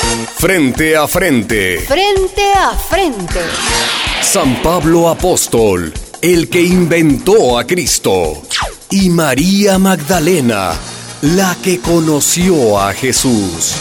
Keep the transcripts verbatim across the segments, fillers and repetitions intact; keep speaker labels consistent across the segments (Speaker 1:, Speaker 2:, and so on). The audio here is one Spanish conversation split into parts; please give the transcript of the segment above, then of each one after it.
Speaker 1: Frente a frente.
Speaker 2: Frente a frente.
Speaker 1: San Pablo Apóstol, el que inventó a Cristo. Y María Magdalena, la que conoció a Jesús.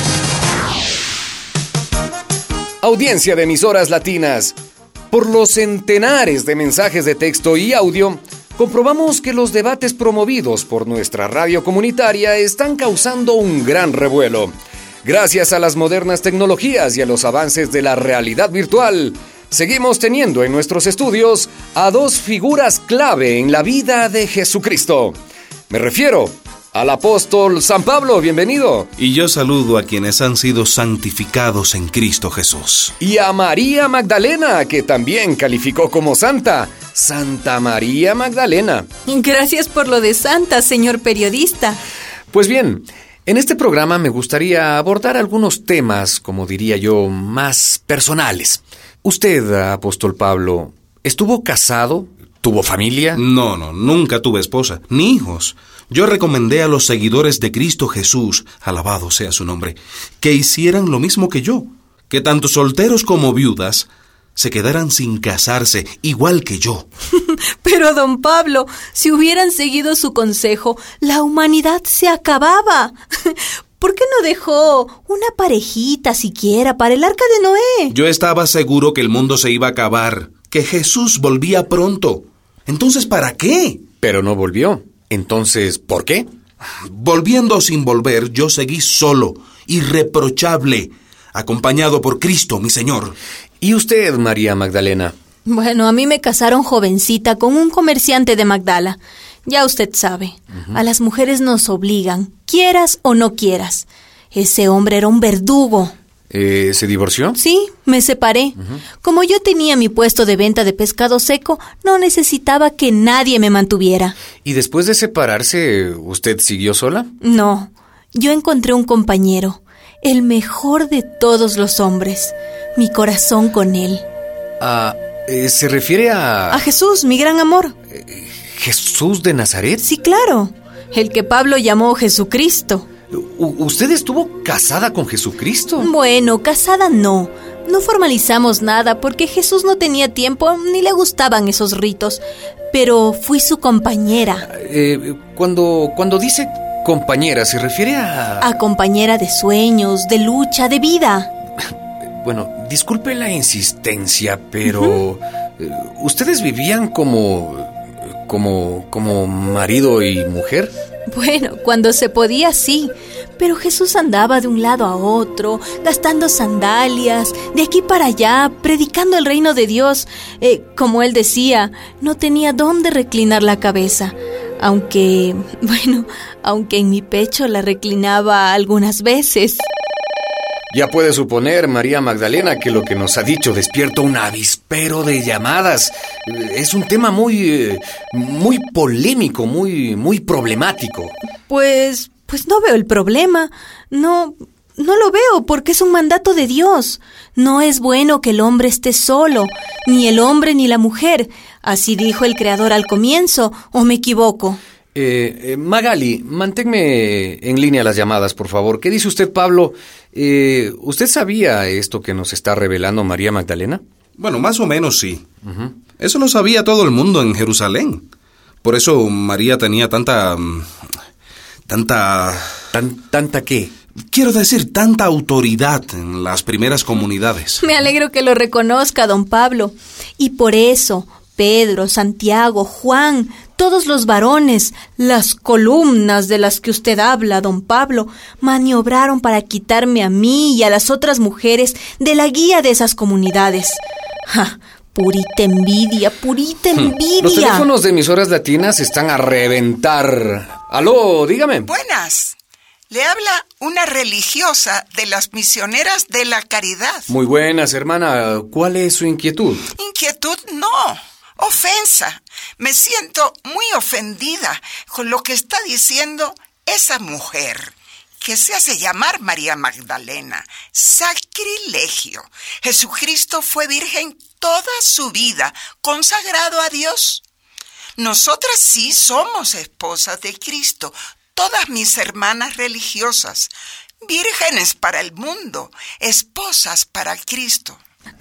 Speaker 1: Audiencia de emisoras latinas. Por los centenares de mensajes de texto y audio, comprobamos que los debates promovidos por nuestra radio comunitaria están causando un gran revuelo. Gracias a las modernas tecnologías y a los avances de la realidad virtual, seguimos teniendo en nuestros estudios a dos figuras clave en la vida de Jesucristo. Me refiero al apóstol San Pablo, bienvenido.
Speaker 3: Y yo saludo a quienes han sido santificados en Cristo Jesús.
Speaker 1: Y a María Magdalena, que también calificó como santa. Santa María Magdalena.
Speaker 2: Gracias por lo de santa, señor periodista.
Speaker 1: Pues bien, en este programa me gustaría abordar algunos temas, como diría yo, más personales. Usted, apóstol Pablo, ¿estuvo casado? ¿Tuvo familia?
Speaker 3: No, no, nunca tuve esposa, ni hijos. Yo recomendé a los seguidores de Cristo Jesús, alabado sea su nombre, que hicieran lo mismo que yo, que tanto solteros como viudas se quedaran sin casarse, igual que yo.
Speaker 2: Pero, don Pablo, si hubieran seguido su consejo, la humanidad se acababa. ¿Por qué no dejó una parejita siquiera para el arca de Noé?
Speaker 3: Yo estaba seguro que el mundo se iba a acabar, que Jesús volvía pronto. Entonces, ¿para qué?
Speaker 1: Pero no volvió. Entonces, ¿por qué?
Speaker 3: Volviendo o sin volver, yo seguí solo, irreprochable, acompañado por Cristo, mi Señor.
Speaker 1: ¿Y usted, María Magdalena?
Speaker 2: Bueno, a mí me casaron jovencita con un comerciante de Magdala. Ya usted sabe, uh-huh. A las mujeres nos obligan, quieras o no quieras. Ese hombre era un verdugo.
Speaker 1: Eh, ¿Se divorció?
Speaker 2: Sí, me separé. Uh-huh. Como yo tenía mi puesto de venta de pescado seco, no necesitaba que nadie me mantuviera.
Speaker 1: ¿Y después de separarse, usted siguió sola?
Speaker 2: No, yo encontré un compañero, el mejor de todos los hombres. Mi corazón con él.
Speaker 1: Ah, eh, ¿se refiere a...?
Speaker 2: A Jesús, mi gran amor.
Speaker 1: Eh, ¿Jesús de Nazaret?
Speaker 2: Sí, claro, el que Pablo llamó Jesucristo.
Speaker 1: ¿Usted estuvo casada con Jesucristo?
Speaker 2: Bueno, casada no. No formalizamos nada porque Jesús no tenía tiempo ni le gustaban esos ritos. Pero fui su compañera.
Speaker 1: Eh, cuando, cuando dice compañera, ¿se refiere a...?
Speaker 2: A compañera de sueños, de lucha, de vida.
Speaker 1: Bueno, disculpe la insistencia, pero... Uh-huh. ¿Ustedes vivían como... como... como marido y mujer?
Speaker 2: Bueno, cuando se podía, sí. Pero Jesús andaba de un lado a otro, gastando sandalias, de aquí para allá, predicando el reino de Dios. Eh, como él decía, no tenía dónde reclinar la cabeza. Aunque, bueno, aunque en mi pecho la reclinaba algunas veces.
Speaker 1: Ya puede suponer, María Magdalena, que lo que nos ha dicho despierta un avispero de llamadas. Es un tema muy, muy polémico, muy, muy problemático.
Speaker 2: Pues, pues no veo el problema. No, no lo veo porque es un mandato de Dios. No es bueno que el hombre esté solo, ni el hombre ni la mujer. Así dijo el Creador al comienzo, ¿o me equivoco?
Speaker 1: Eh, eh, Magali, manténme en línea las llamadas, por favor. ¿Qué dice usted, Pablo? Eh, ¿Usted sabía esto que nos está revelando María Magdalena?
Speaker 3: Bueno, más o menos sí. Uh-huh. Eso lo sabía todo el mundo en Jerusalén. Por eso María tenía tanta... Tanta...
Speaker 1: ¿Tan, ¿Tanta qué?
Speaker 3: Quiero decir, tanta autoridad en las primeras comunidades.
Speaker 2: Me alegro que lo reconozca, don Pablo. Y por eso... Pedro, Santiago, Juan, todos los varones, las columnas de las que usted habla, don Pablo, maniobraron para quitarme a mí y a las otras mujeres de la guía de esas comunidades. ¡Ja! Purita envidia, purita envidia.
Speaker 1: Los teléfonos de emisoras latinas están a reventar. Aló, dígame.
Speaker 4: Buenas. Le habla una religiosa de las misioneras de la caridad.
Speaker 1: Muy buenas, hermana. ¿Cuál es su inquietud?
Speaker 4: Inquietud no. Ofensa. Me siento muy ofendida con lo que está diciendo esa mujer, que se hace llamar María Magdalena. Sacrilegio. Jesucristo fue virgen toda su vida, consagrado a Dios. Nosotras sí somos esposas de Cristo, todas mis hermanas religiosas, vírgenes para el mundo, esposas para Cristo.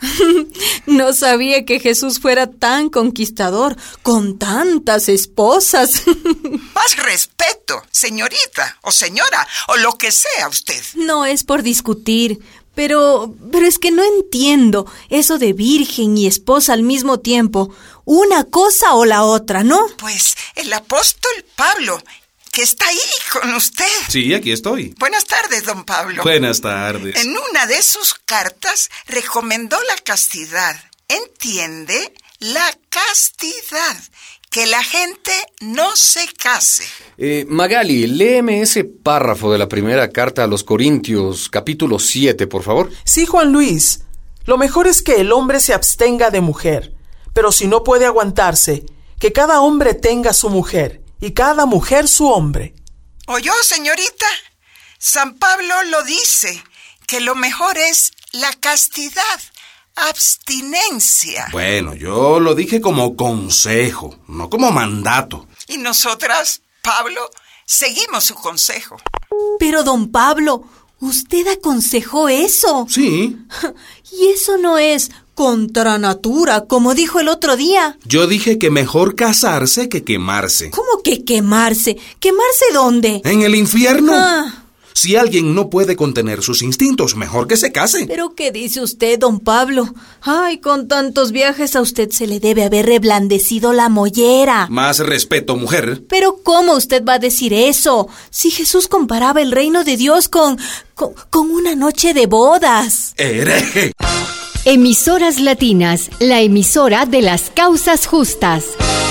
Speaker 2: No sabía que Jesús fuera tan conquistador, con tantas esposas.
Speaker 4: Más respeto, señorita o señora, o lo que sea usted.
Speaker 2: No es por discutir, pero, pero es que no entiendo eso de virgen y esposa al mismo tiempo. Una cosa o la otra, ¿no?
Speaker 4: Pues el apóstol Pablo, que está ahí con usted.
Speaker 3: Sí, aquí estoy.
Speaker 4: Buenas tardes, don Pablo.
Speaker 3: Buenas tardes.
Speaker 4: En una de sus cartas recomendó la castidad. ¿Entiende? La castidad. Que la gente no se case.
Speaker 1: Eh, Magali, léeme ese párrafo de la primera carta a los Corintios, capítulo siete, por favor.
Speaker 5: Sí, Juan Luis. Lo mejor es que el hombre se abstenga de mujer. Pero si no puede aguantarse, que cada hombre tenga su mujer y cada mujer su hombre.
Speaker 4: ¿Oyó, señorita? San Pablo lo dice, que lo mejor es la castidad, abstinencia.
Speaker 3: Bueno, yo lo dije como consejo, no como mandato.
Speaker 4: Y nosotras, Pablo, seguimos su consejo.
Speaker 2: Pero, don Pablo, ¿usted aconsejó eso?
Speaker 3: Sí.
Speaker 2: Y eso no es contra natura, como dijo el otro día.
Speaker 3: Yo dije que mejor casarse que quemarse.
Speaker 2: ¿Cómo que quemarse? ¿Quemarse dónde?
Speaker 3: ¿En el infierno?
Speaker 2: Ah.
Speaker 3: Si alguien no puede contener sus instintos, mejor que se case.
Speaker 2: ¿Pero qué dice usted, don Pablo? Ay, con tantos viajes a usted se le debe haber reblandecido la mollera.
Speaker 3: Más respeto, mujer.
Speaker 2: Pero ¿cómo usted va a decir eso? Si Jesús comparaba el reino de Dios con... con, con una noche de bodas.
Speaker 3: ¡Hereje!
Speaker 6: Emisoras Latinas, la emisora de las causas justas.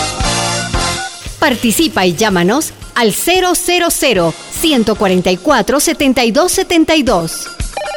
Speaker 6: Participa y llámanos al cero cero cero, uno cuatro cuatro, setenta y dos setenta y dos.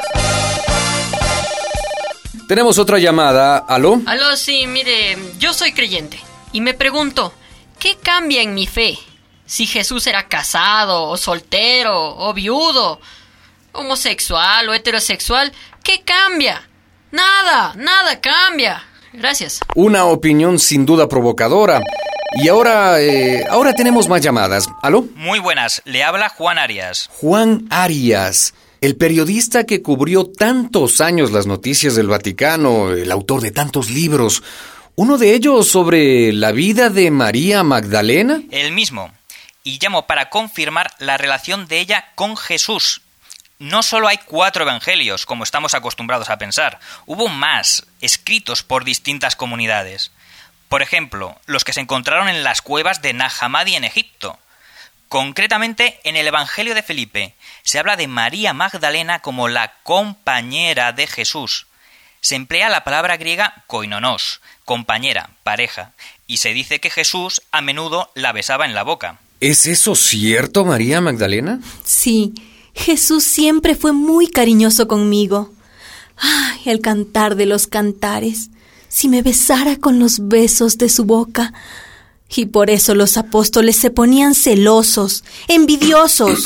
Speaker 1: Tenemos otra llamada. ¿Aló?
Speaker 7: Aló, sí, mire, yo soy creyente y me pregunto, ¿qué cambia en mi fe? Si Jesús era casado, o soltero, o viudo, homosexual o heterosexual, ¿qué cambia? Nada, nada cambia. Gracias.
Speaker 1: Una opinión sin duda provocadora. Y ahora, eh, ahora tenemos más llamadas. ¿Aló?
Speaker 8: Muy buenas, le habla Juan Arias.
Speaker 1: Juan Arias, el periodista que cubrió tantos años las noticias del Vaticano, el autor de tantos libros. ¿Uno de ellos sobre la vida de María Magdalena?
Speaker 8: El mismo. Y llamo para confirmar la relación de ella con Jesús. No solo hay cuatro evangelios, como estamos acostumbrados a pensar. Hubo más, escritos por distintas comunidades. Por ejemplo, los que se encontraron en las cuevas de Nag Hammadi en Egipto. Concretamente, en el Evangelio de Felipe, se habla de María Magdalena como la compañera de Jesús. Se emplea la palabra griega koinonos, compañera, pareja, y se dice que Jesús a menudo la besaba en la boca.
Speaker 1: ¿Es eso cierto, María Magdalena?
Speaker 2: Sí, Jesús siempre fue muy cariñoso conmigo. Ay, el cantar de los cantares. Si me besara con los besos de su boca. Y por eso los apóstoles se ponían celosos, envidiosos.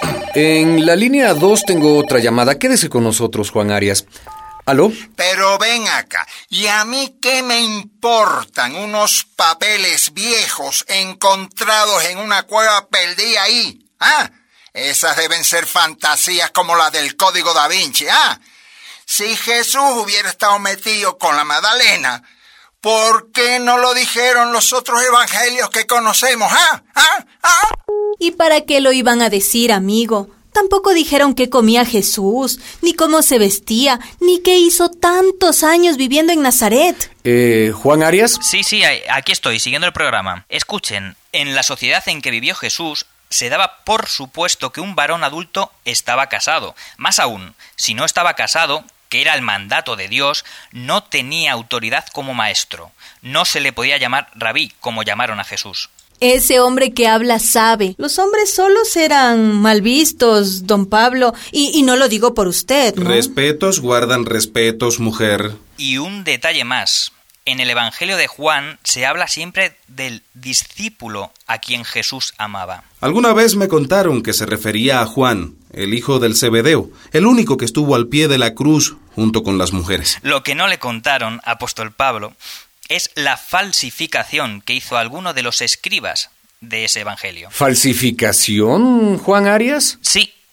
Speaker 1: En la línea dos tengo otra llamada. Quédese con nosotros, Juan Arias. ¿Aló?
Speaker 9: Pero ven acá, ¿y a mí qué me importan unos papeles viejos encontrados en una cueva perdida ahí? ¿Ah? Esas deben ser fantasías como las del Código Da Vinci, ¿ah? Si Jesús hubiera estado metido con la Magdalena, ¿por qué no lo dijeron los otros evangelios que conocemos, ah? ¿Ah? ¿Ah?
Speaker 2: ¿Y para qué lo iban a decir, amigo? Tampoco dijeron qué comía Jesús, ni cómo se vestía, ni qué hizo tantos años viviendo en Nazaret.
Speaker 1: Eh, ¿Juan Arias?
Speaker 8: Sí, sí, aquí estoy, siguiendo el programa. Escuchen, en la sociedad en que vivió Jesús, se daba por supuesto que un varón adulto estaba casado. Más aún, si no estaba casado, que era el mandato de Dios, no tenía autoridad como maestro. No se le podía llamar rabí, como llamaron a Jesús.
Speaker 2: Ese hombre que habla sabe. Los hombres solos eran mal vistos, don Pablo, y, y no lo digo por usted, ¿no?
Speaker 3: Respetos guardan respetos, mujer.
Speaker 8: Y un detalle más. En el Evangelio de Juan se habla siempre del discípulo a quien Jesús amaba.
Speaker 3: Alguna vez me contaron que se refería a Juan, el hijo del Zebedeo, el único que estuvo al pie de la cruz junto con las mujeres.
Speaker 8: Lo que no le contaron, apóstol Pablo, es la falsificación que hizo alguno de los escribas de ese Evangelio.
Speaker 1: ¿Falsificación, Juan Arias?
Speaker 8: Sí.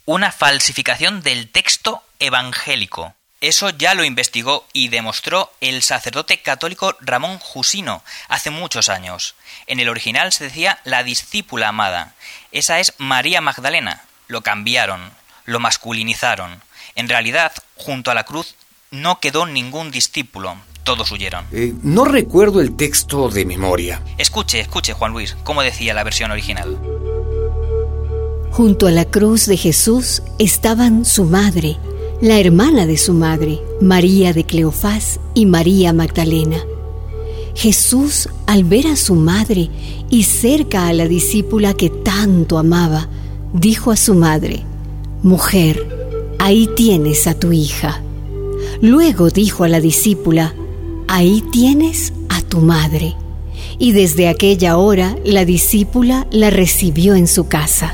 Speaker 8: una falsificación del texto evangélico. Eso ya lo investigó y demostró el sacerdote católico Ramón Jusino hace muchos años. En el original se decía la discípula amada. Esa es María Magdalena. Lo cambiaron, lo masculinizaron. En realidad, junto a la cruz no quedó ningún discípulo. Todos huyeron.
Speaker 1: Eh, no recuerdo el texto de memoria.
Speaker 8: Escuche, escuche, Juan Luis, cómo decía la versión original.
Speaker 6: Junto a la cruz de Jesús estaban su madre, la hermana de su madre, María de Cleofás y María Magdalena. Jesús, al ver a su madre y cerca a la discípula que tanto amaba, dijo a su madre: «Mujer, ahí tienes a tu hija». Luego dijo a la discípula: «Ahí tienes a tu madre». Y desde aquella hora la discípula la recibió en su casa.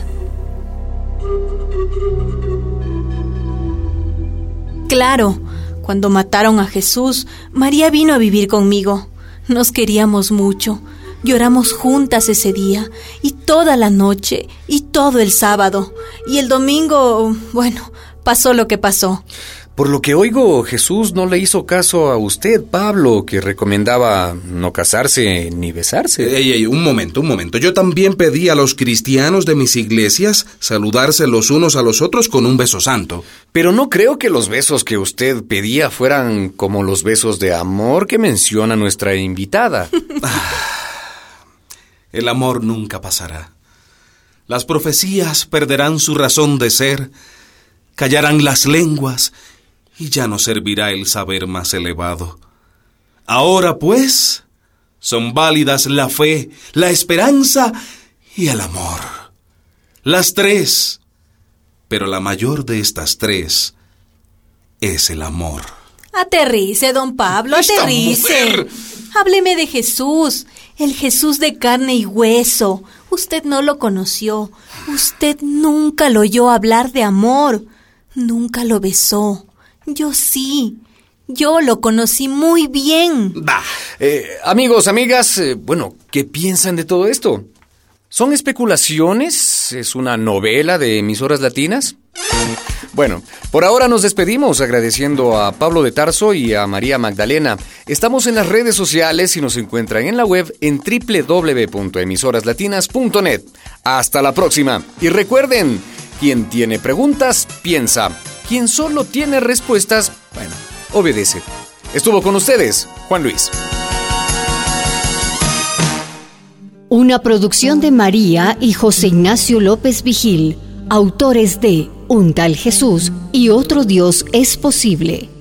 Speaker 2: Claro, cuando mataron a Jesús, María vino a vivir conmigo. Nos queríamos mucho. Lloramos juntas ese día, y toda la noche, y todo el sábado. Y el domingo, bueno, pasó lo que pasó.
Speaker 1: Por lo que oigo, Jesús no le hizo caso a usted, Pablo, que recomendaba no casarse ni besarse.
Speaker 3: Ey, ey, un momento, un momento. Yo también pedí a los cristianos de mis iglesias saludarse los unos a los otros con un beso santo.
Speaker 1: Pero no creo que los besos que usted pedía fueran como los besos de amor que menciona nuestra invitada.
Speaker 3: El amor nunca pasará. Las profecías perderán su razón de ser, callarán las lenguas, y ya no servirá el saber más elevado. Ahora, pues, son válidas la fe, la esperanza y el amor. Las tres, pero la mayor de estas tres es el amor.
Speaker 2: Aterrice, don Pablo,
Speaker 3: ¡Esta
Speaker 2: aterrice.
Speaker 3: mujer!
Speaker 2: Hábleme de Jesús, el Jesús de carne y hueso. Usted no lo conoció. Usted nunca lo oyó hablar de amor. Nunca lo besó. Yo sí. Yo lo conocí muy bien.
Speaker 1: Bah. Eh, amigos, amigas, eh, bueno, ¿qué piensan de todo esto? ¿Son especulaciones? ¿Es una novela de emisoras latinas? Bueno, por ahora nos despedimos agradeciendo a Pablo de Tarso y a María Magdalena. Estamos en las redes sociales y nos encuentran en la web en doble u doble u doble u punto emisoras latinas punto net. Hasta la próxima. Y recuerden, quien tiene preguntas, piensa. Quien solo tiene respuestas, bueno, obedece. Estuvo con ustedes, Juan Luis.
Speaker 6: Una producción de María y José Ignacio López Vigil, autores de Un tal Jesús y otro Dios es posible.